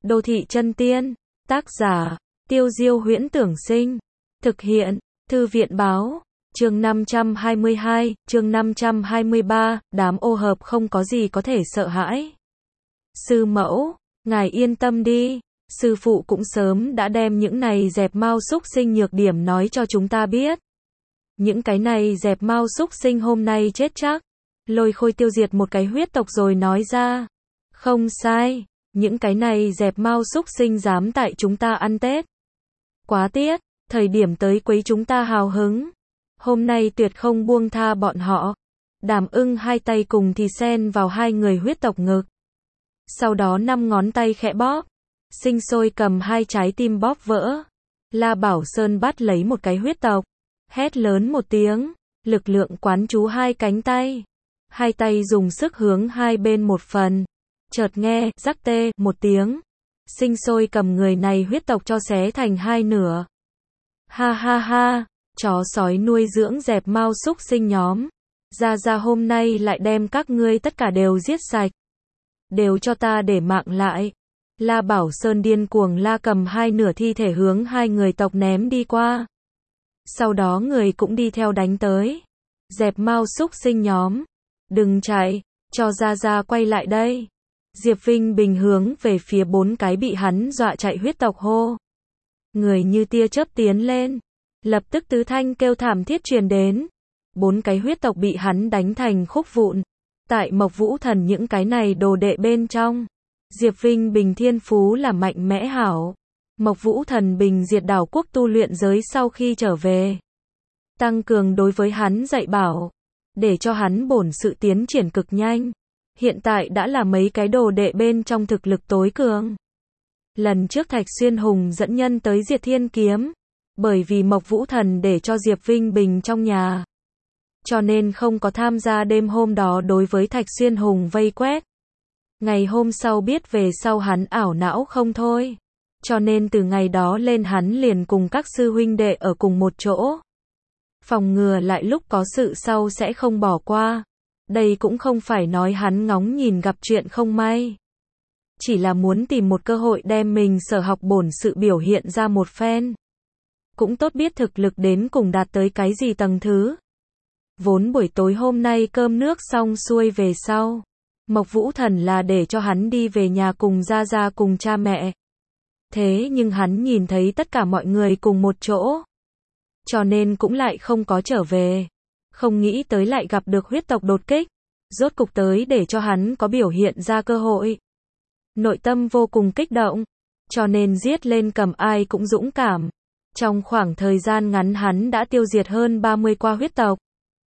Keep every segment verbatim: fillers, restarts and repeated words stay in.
Đô thị chân tiên. Tác giả, Tiêu Diêu Huyễn Tưởng Sinh. Thực hiện, Thư viện Báo. Chương năm trăm hai mươi hai, chương năm trăm hai mươi ba, đám ô hợp không có gì có thể sợ hãi. Sư mẫu, ngài yên tâm đi, sư phụ cũng sớm đã đem những này dẹp mau xúc sinh nhược điểm nói cho chúng ta biết. Những cái này dẹp mau xúc sinh hôm nay chết chắc. Lôi Khôi tiêu diệt một cái huyết tộc rồi nói ra. Không sai, những cái này dẹp mau xúc sinh dám tại chúng ta ăn Tết. Quá tiếc, thời điểm tới quấy chúng ta hào hứng. Hôm nay tuyệt không buông tha bọn họ. Đàm Ưng hai tay cùng thì sen vào hai người huyết tộc ngực. Sau đó năm ngón tay khẽ bóp. Sinh sôi cầm hai trái tim bóp vỡ. La Bảo Sơn bắt lấy một cái huyết tộc. Hét lớn một tiếng. Lực lượng quán chú hai cánh tay. Hai tay dùng sức hướng hai bên một phần. Chợt nghe, rắc tê, một tiếng. Sinh sôi cầm người này huyết tộc cho xé thành hai nửa. Ha ha ha, chó sói nuôi dưỡng dẹp mau xúc sinh nhóm. Ra ra hôm nay lại đem các ngươi tất cả đều giết sạch. Đều cho ta để mạng lại. La Bảo Sơn điên cuồng la cầm hai nửa thi thể hướng hai người tộc ném đi qua. Sau đó người cũng đi theo đánh tới. Dẹp mau xúc sinh nhóm. Đừng chạy, cho ra ra quay lại đây. Diệp Vinh Bình hướng về phía bốn cái bị hắn dọa chạy huyết tộc hô. Người như tia chớp tiến lên. Lập tức tứ thanh kêu thảm thiết truyền đến. Bốn cái huyết tộc bị hắn đánh thành khúc vụn. Tại Mộc Vũ Thần những cái này đồ đệ bên trong. Diệp Vinh Bình thiên phú là mạnh mẽ hảo. Mộc Vũ Thần bình diệt đảo quốc tu luyện giới sau khi trở về. Tăng cường đối với hắn dạy bảo. Để cho hắn bổn sự tiến triển cực nhanh. Hiện tại đã là mấy cái đồ đệ bên trong thực lực tối cường. Lần trước Thạch Xuyên Hùng dẫn nhân tới diệt thiên kiếm. Bởi vì Mộc Vũ Thần để cho Diệp Vinh Bình trong nhà. Cho nên không có tham gia đêm hôm đó đối với Thạch Xuyên Hùng vây quét. Ngày hôm sau biết về sau hắn ảo não không thôi. Cho nên từ ngày đó lên hắn liền cùng các sư huynh đệ ở cùng một chỗ. Phòng ngừa lại lúc có sự sau sẽ không bỏ qua. Đây cũng không phải nói hắn ngóng nhìn gặp chuyện không may. Chỉ là muốn tìm một cơ hội đem mình sở học bổn sự biểu hiện ra một phen. Cũng tốt biết thực lực đến cùng đạt tới cái gì tầng thứ. Vốn buổi tối hôm nay cơm nước xong xuôi về sau. Mộc Vũ Thần là để cho hắn đi về nhà cùng gia gia cùng cha mẹ. Thế nhưng hắn nhìn thấy tất cả mọi người cùng một chỗ. Cho nên cũng lại không có trở về. Không nghĩ tới lại gặp được huyết tộc đột kích. Rốt cục tới để cho hắn có biểu hiện ra cơ hội. Nội tâm vô cùng kích động. Cho nên giết lên cầm ai cũng dũng cảm. Trong khoảng thời gian ngắn hắn đã tiêu diệt hơn ba mươi qua huyết tộc.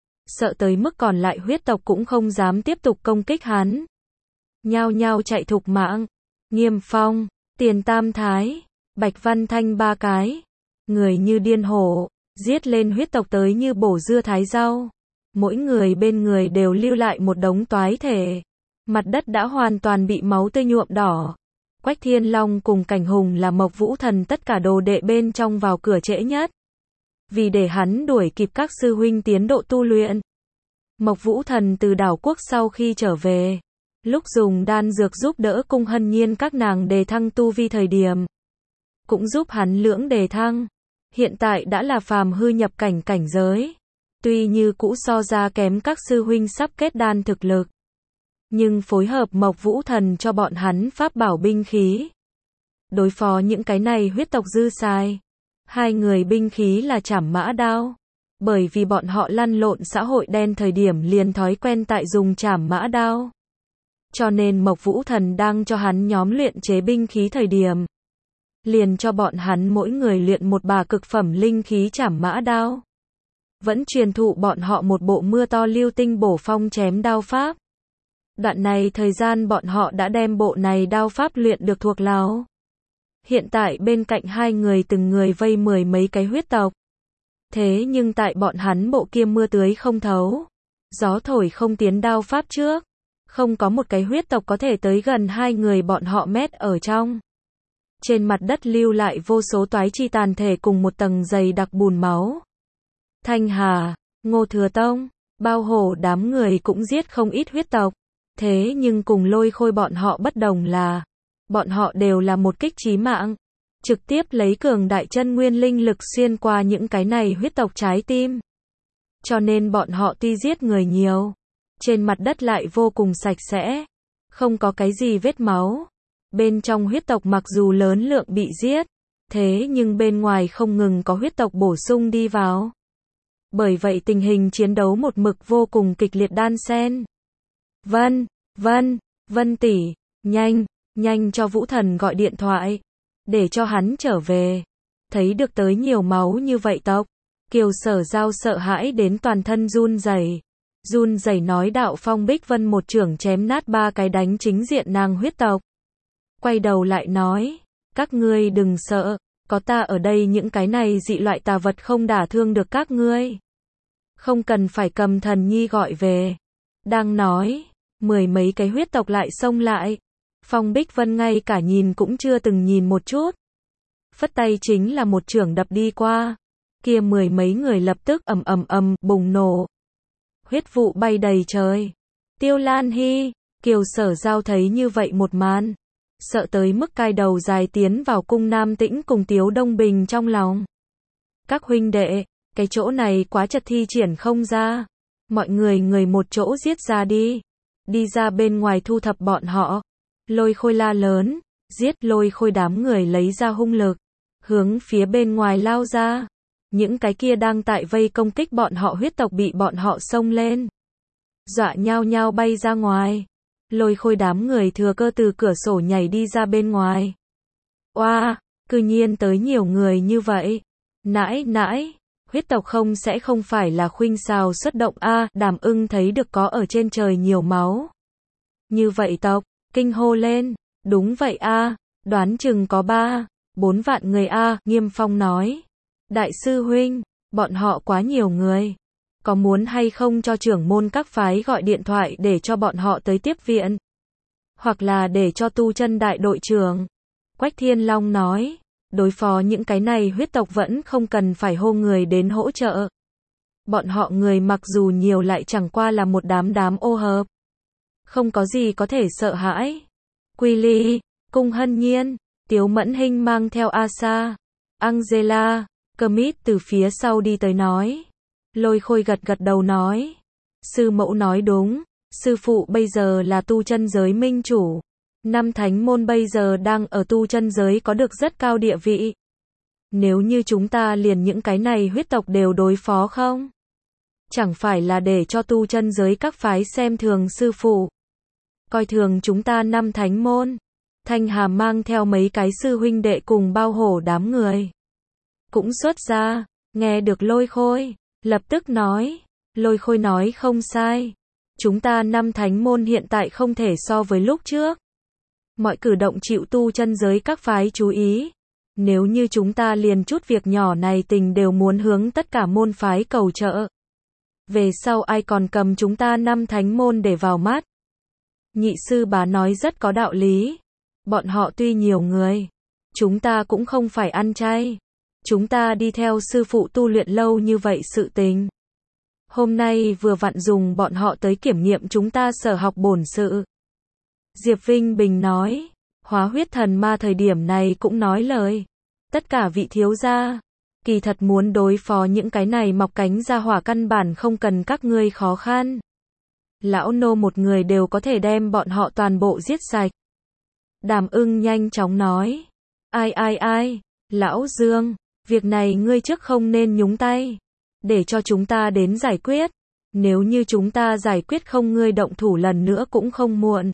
Sợ tới mức còn lại huyết tộc cũng không dám tiếp tục công kích hắn. Nhao nhao chạy thục mạng. Nghiêm Phong, Tiền Tam Thái, Bạch Văn Thanh ba cái. Người như điên hổ. Giết lên huyết tộc tới như bổ dưa thái rau. Mỗi người bên người đều lưu lại một đống toái thể. Mặt đất đã hoàn toàn bị máu tươi nhuộm đỏ. Quách Thiên Long cùng Cảnh Hùng là Mộc Vũ Thần tất cả đồ đệ bên trong vào cửa trễ nhất. Vì để hắn đuổi kịp các sư huynh tiến độ tu luyện. Mộc Vũ Thần từ đảo quốc sau khi trở về. Lúc dùng đan dược giúp đỡ Cung Hân Nhiên các nàng đề thăng tu vi thời điểm. Cũng giúp hắn lưỡng đề thăng. Hiện tại đã là phàm hư nhập cảnh cảnh giới. Tuy như cũ so ra kém các sư huynh sắp kết đan thực lực. Nhưng phối hợp Mộc Vũ Thần cho bọn hắn pháp bảo binh khí. Đối phó những cái này huyết tộc dư xài. Hai người binh khí là trảm mã đao. Bởi vì bọn họ lăn lộn xã hội đen thời điểm liền thói quen tại dùng trảm mã đao. Cho nên Mộc Vũ Thần đang cho hắn nhóm luyện chế binh khí thời điểm. Liền cho bọn hắn mỗi người luyện một bà cực phẩm linh khí trảm mã đao. Vẫn truyền thụ bọn họ một bộ mưa to lưu tinh bổ phong chém đao pháp. Đoạn này thời gian bọn họ đã đem bộ này đao pháp luyện được thuộc láo. Hiện tại bên cạnh hai người từng người vây mười mấy cái huyết tộc. Thế nhưng tại bọn hắn bộ kia mưa tưới không thấu. Gió thổi không tiến đao pháp trước. Không có một cái huyết tộc có thể tới gần hai người bọn họ mét ở trong. Trên mặt đất lưu lại vô số toái chi tàn thể cùng một tầng dày đặc bùn máu. Thanh Hà, Ngô Thừa Tông, Bao Hổ đám người cũng giết không ít huyết tộc. Thế nhưng cùng Lôi Khôi bọn họ bất đồng là bọn họ đều là một kích chí mạng, trực tiếp lấy cường đại chân nguyên linh lực xuyên qua những cái này huyết tộc trái tim. Cho nên bọn họ tuy giết người nhiều, trên mặt đất lại vô cùng sạch sẽ, không có cái gì vết máu. Bên trong huyết tộc mặc dù lớn lượng bị giết, thế nhưng bên ngoài không ngừng có huyết tộc bổ sung đi vào. Bởi vậy tình hình chiến đấu một mực vô cùng kịch liệt đan xen. Vân, Vân, Vân tỷ, nhanh, nhanh cho Vũ Thần gọi điện thoại, để cho hắn trở về. Thấy được tới nhiều máu như vậy tộc, Kiều Sở Giao sợ hãi đến toàn thân run rẩy. Run rẩy nói Đạo Phong Bích Vân một chưởng chém nát ba cái đánh chính diện nàng huyết tộc. Quay đầu lại nói, các ngươi đừng sợ, có ta ở đây, những cái này dị loại tà vật không đả thương được các ngươi. Không cần phải cầm thần nhi gọi về. Đang nói, mười mấy cái huyết tộc lại xông lại. Phong Bích Vân ngay cả nhìn cũng chưa từng nhìn một chút. Phất tay chính là một chưởng đập đi qua. Kia mười mấy người lập tức ầm ầm ầm bùng nổ. Huyết vụ bay đầy trời. Tiêu Lan Hy, Kiều Sở Giao thấy như vậy một màn, sợ tới mức cai đầu dài tiến vào cung Nam Tĩnh cùng Tiếu Đông Bình trong lòng. Các huynh đệ, cái chỗ này quá chật thi triển không ra. Mọi người người một chỗ giết ra đi. Đi ra bên ngoài thu thập bọn họ. Lôi Khôi la lớn, giết. Lôi Khôi đám người lấy ra hung lực, hướng phía bên ngoài lao ra. Những cái kia đang tại vây công kích bọn họ huyết tộc bị bọn họ xông lên, dọa nhao nhao bay ra ngoài. Lôi Khôi đám người thừa cơ từ cửa sổ nhảy đi ra bên ngoài. Oa, wow, cư nhiên tới nhiều người như vậy. Nãi nãi, huyết tộc không sẽ không phải là khuynh xào xuất động a? À, Đàm Ưng thấy được có ở trên trời nhiều máu như vậy tộc, kinh hô lên, đúng vậy a, à, đoán chừng có ba, bốn vạn người a. À, Nghiêm Phong nói, đại sư huynh, bọn họ quá nhiều người, có muốn hay không cho trưởng môn các phái gọi điện thoại để cho bọn họ tới tiếp viện, hoặc là để cho Tu Chân đại đội trưởng Quách Thiên Long nói, đối phó những cái này huyết tộc vẫn không cần phải hô người đến hỗ trợ. Bọn họ người mặc dù nhiều lại chẳng qua là một đám đám ô hợp, không có gì có thể sợ hãi. Quy Ly, Cung Hân Nhiên, Tiếu Mẫn Hinh mang theo Asa, Angela, Kermit từ phía sau đi tới nói. Lôi Khôi gật gật đầu nói, sư mẫu nói đúng, sư phụ bây giờ là tu chân giới minh chủ. Năm thánh môn bây giờ đang ở tu chân giới có được rất cao địa vị. Nếu như chúng ta liền những cái này huyết tộc đều đối phó không? Chẳng phải là để cho tu chân giới các phái xem thường sư phụ, coi thường chúng ta năm thánh môn. Thanh Hà mang theo mấy cái sư huynh đệ cùng bao hổ đám người cũng xuất ra, nghe được Lôi Khôi, lập tức nói, Lôi Khôi nói không sai. Chúng ta năm thánh môn hiện tại không thể so với lúc trước. Mọi cử động chịu tu chân giới các phái chú ý. Nếu như chúng ta liền chút việc nhỏ này tình đều muốn hướng tất cả môn phái cầu trợ, về sau ai còn cầm chúng ta năm thánh môn để vào mắt. Nhị sư bá nói rất có đạo lý. Bọn họ tuy nhiều người, chúng ta cũng không phải ăn chay. Chúng ta đi theo sư phụ tu luyện lâu như vậy sự tình. Hôm nay vừa vặn dùng bọn họ tới kiểm nghiệm chúng ta sở học bổn sự. Diệp Vinh Bình nói, Hóa Huyết Thần Ma thời điểm này cũng nói lời. Tất cả vị thiếu gia, kỳ thật muốn đối phó những cái này mọc cánh ra hỏa căn bản không cần các ngươi khó khăn. Lão nô một người đều có thể đem bọn họ toàn bộ giết sạch. Đàm Ưng nhanh chóng nói, ai ai ai, Lão Dương, việc này ngươi trước không nên nhúng tay, để cho chúng ta đến giải quyết. Nếu như chúng ta giải quyết không, ngươi động thủ lần nữa cũng không muộn.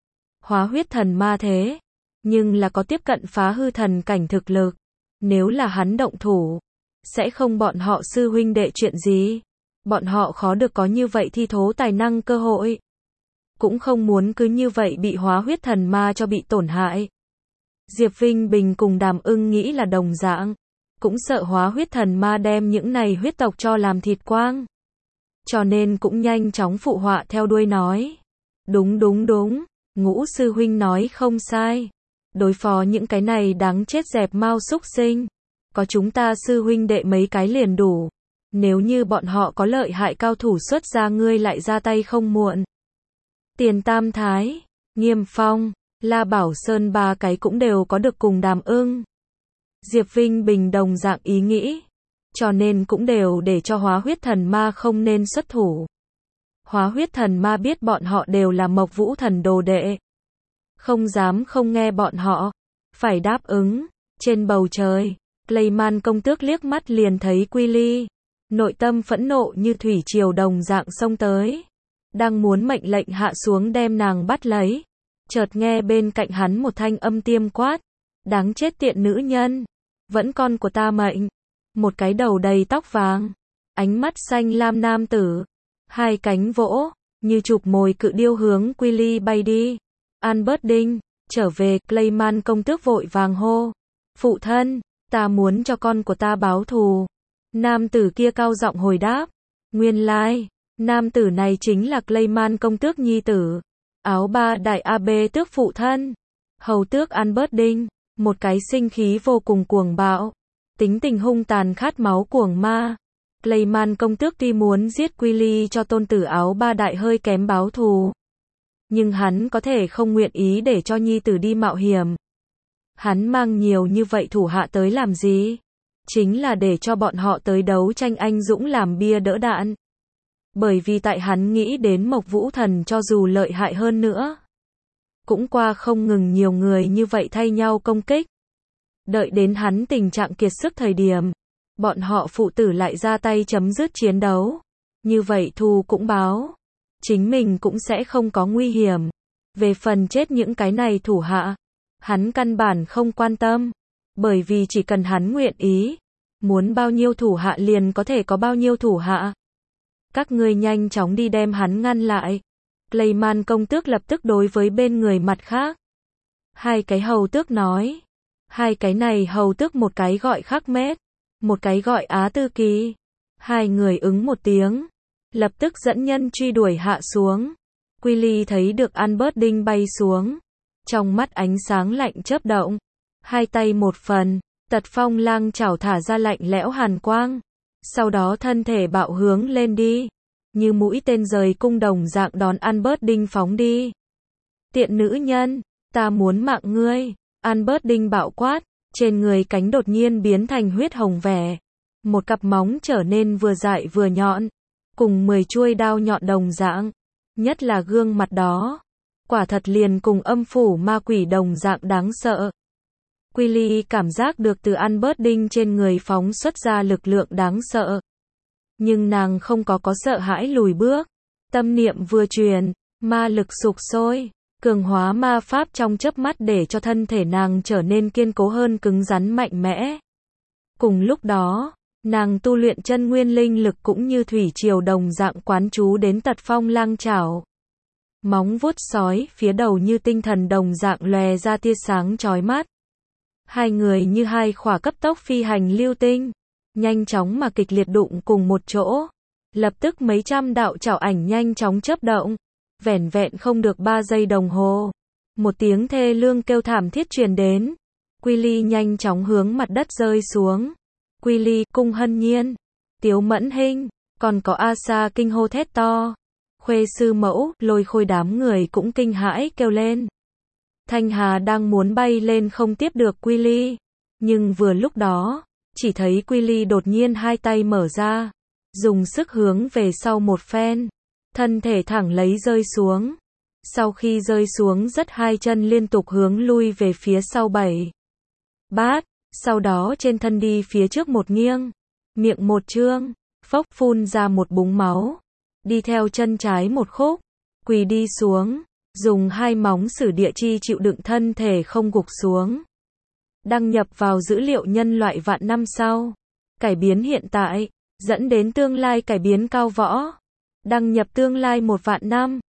Hóa Huyết Thần Ma thế, nhưng là có tiếp cận phá hư thần cảnh thực lực. Nếu là hắn động thủ, sẽ không bọn họ sư huynh đệ chuyện gì. Bọn họ khó được có như vậy thi thố tài năng cơ hội. Cũng không muốn cứ như vậy bị Hóa Huyết Thần Ma cho bị tổn hại. Diệp Vinh Bình cùng Đàm Ưng nghĩ là đồng dạng, cũng sợ Hóa Huyết Thần Ma đem những này huyết tộc cho làm thịt quang. Cho nên cũng nhanh chóng phụ họa theo đuôi nói, đúng đúng đúng, Ngũ sư huynh nói không sai. Đối phó những cái này đáng chết dẹp mau xúc sinh, có chúng ta sư huynh đệ mấy cái liền đủ. Nếu như bọn họ có lợi hại cao thủ xuất ra, ngươi lại ra tay không muộn. Tiền Tam Thái, Nghiêm Phong, La Bảo Sơn ba cái cũng đều có được cùng Đàm Ưng. Diệp Vinh Bình đồng dạng ý nghĩ, cho nên cũng đều để cho Hóa Huyết Thần Ma không nên xuất thủ. Hóa Huyết Thần Ma biết bọn họ đều là Mộc Vũ Thần đồ đệ, không dám không nghe bọn họ, phải đáp ứng. Trên bầu trời, Clayman công tước liếc mắt liền thấy Quy Ly, nội tâm phẫn nộ như thủy triều đồng dạng xông tới, đang muốn mệnh lệnh hạ xuống đem nàng bắt lấy, chợt nghe bên cạnh hắn một thanh âm tiêm quát, đáng chết tiện nữ nhân, vẫn con của ta mệnh. Một cái đầu đầy tóc vàng, ánh mắt xanh lam nam tử, hai cánh vỗ, như chụp mồi cự điêu hướng Quy Ly bay đi. Albert Đinh, trở về. Clayman công tước vội vàng hô, phụ thân, ta muốn cho con của ta báo thù. Nam tử kia cao giọng hồi đáp, nguyên lai, nam tử này chính là Clayman công tước nhi tử, áo ba đại a bê tước phụ thân. Hầu tước Albert Đinh, một cái sinh khí vô cùng cuồng bạo, tính tình hung tàn khát máu cuồng ma. Clayman công tước tuy muốn giết Quy Ly cho tôn tử áo ba đại hơi kém báo thù, nhưng hắn có thể không nguyện ý để cho nhi tử đi mạo hiểm. Hắn mang nhiều như vậy thủ hạ tới làm gì? Chính là để cho bọn họ tới đấu tranh anh dũng làm bia đỡ đạn. Bởi vì tại hắn nghĩ đến Mộc Vũ Thần cho dù lợi hại hơn nữa, cũng qua không ngừng nhiều người như vậy thay nhau công kích. Đợi đến hắn tình trạng kiệt sức thời điểm, bọn họ phụ tử lại ra tay chấm dứt chiến đấu. Như vậy thù cũng báo, chính mình cũng sẽ không có nguy hiểm. Về phần chết những cái này thủ hạ, hắn căn bản không quan tâm, bởi vì chỉ cần hắn nguyện ý, muốn bao nhiêu thủ hạ liền có thể có bao nhiêu thủ hạ. Các ngươi nhanh chóng đi đem hắn ngăn lại. Clayman công tước lập tức đối với bên người mặt khác hai cái hầu tước nói. Hai cái này hầu tước một cái gọi Khắc Mết, một cái gọi Á Tư Kỳ. Hai người ứng một tiếng, lập tức dẫn nhân truy đuổi hạ xuống. Quy Ly thấy được Albert Đinh bay xuống, trong mắt ánh sáng lạnh chớp động, hai tay một phần, Tật Phong Lang chảo thả ra lạnh lẽo hàn quang, sau đó thân thể bạo hướng lên đi, như mũi tên rời cung đồng dạng đón Albert Đinh phóng đi. Tiện nữ nhân, ta muốn mạng ngươi. Albert Đinh bạo quát, trên người cánh đột nhiên biến thành huyết hồng vẻ, một cặp móng trở nên vừa dại vừa nhọn, cùng mười chuôi đao nhọn đồng dạng, nhất là gương mặt đó, quả thật liền cùng âm phủ ma quỷ đồng dạng đáng sợ. Quy Ly cảm giác được từ Albert Đinh trên người phóng xuất ra lực lượng đáng sợ, nhưng nàng không có có sợ hãi lùi bước, tâm niệm vừa truyền, ma lực sục sôi, cường hóa ma pháp trong chớp mắt để cho thân thể nàng trở nên kiên cố hơn, cứng rắn mạnh mẽ. Cùng lúc đó, nàng tu luyện chân nguyên linh lực cũng như thủy triều đồng dạng quán chú đến Tật Phong Lang chảo. Móng vuốt sói phía đầu như tinh thần đồng dạng lòe ra tia sáng chói mắt. Hai người như hai khỏa cấp tốc phi hành lưu tinh, nhanh chóng mà kịch liệt đụng cùng một chỗ. Lập tức mấy trăm đạo chảo ảnh nhanh chóng chớp động. Vẻn vẹn không được ba giây đồng hồ, một tiếng thê lương kêu thảm thiết truyền đến. Quy Ly nhanh chóng hướng mặt đất rơi xuống. Quy Ly, Cung Hân Nhiên, Tiếu Mẫn Hinh, còn có A Sa kinh hô thét to. Khuê sư mẫu, Lôi Khôi đám người cũng kinh hãi kêu lên. Thanh Hà đang muốn bay lên không tiếp được Quy Ly, nhưng vừa lúc đó, chỉ thấy Quy Ly đột nhiên hai tay mở ra, dùng sức hướng về sau một phen, thân thể thẳng lấy rơi xuống. Sau khi rơi xuống rất hai chân liên tục hướng lui về phía sau bảy bát, sau đó trên thân đi phía trước một nghiêng, miệng một trương, phốc phun ra một búng máu, đi theo chân trái một khúc, quỳ đi xuống, dùng hai móng sử địa chi chịu đựng thân thể không gục xuống. Đăng nhập vào dữ liệu nhân loại vạn năm sau, cải biến hiện tại, dẫn đến tương lai cải biến cao võ. Đăng nhập tương lai một vạn năm.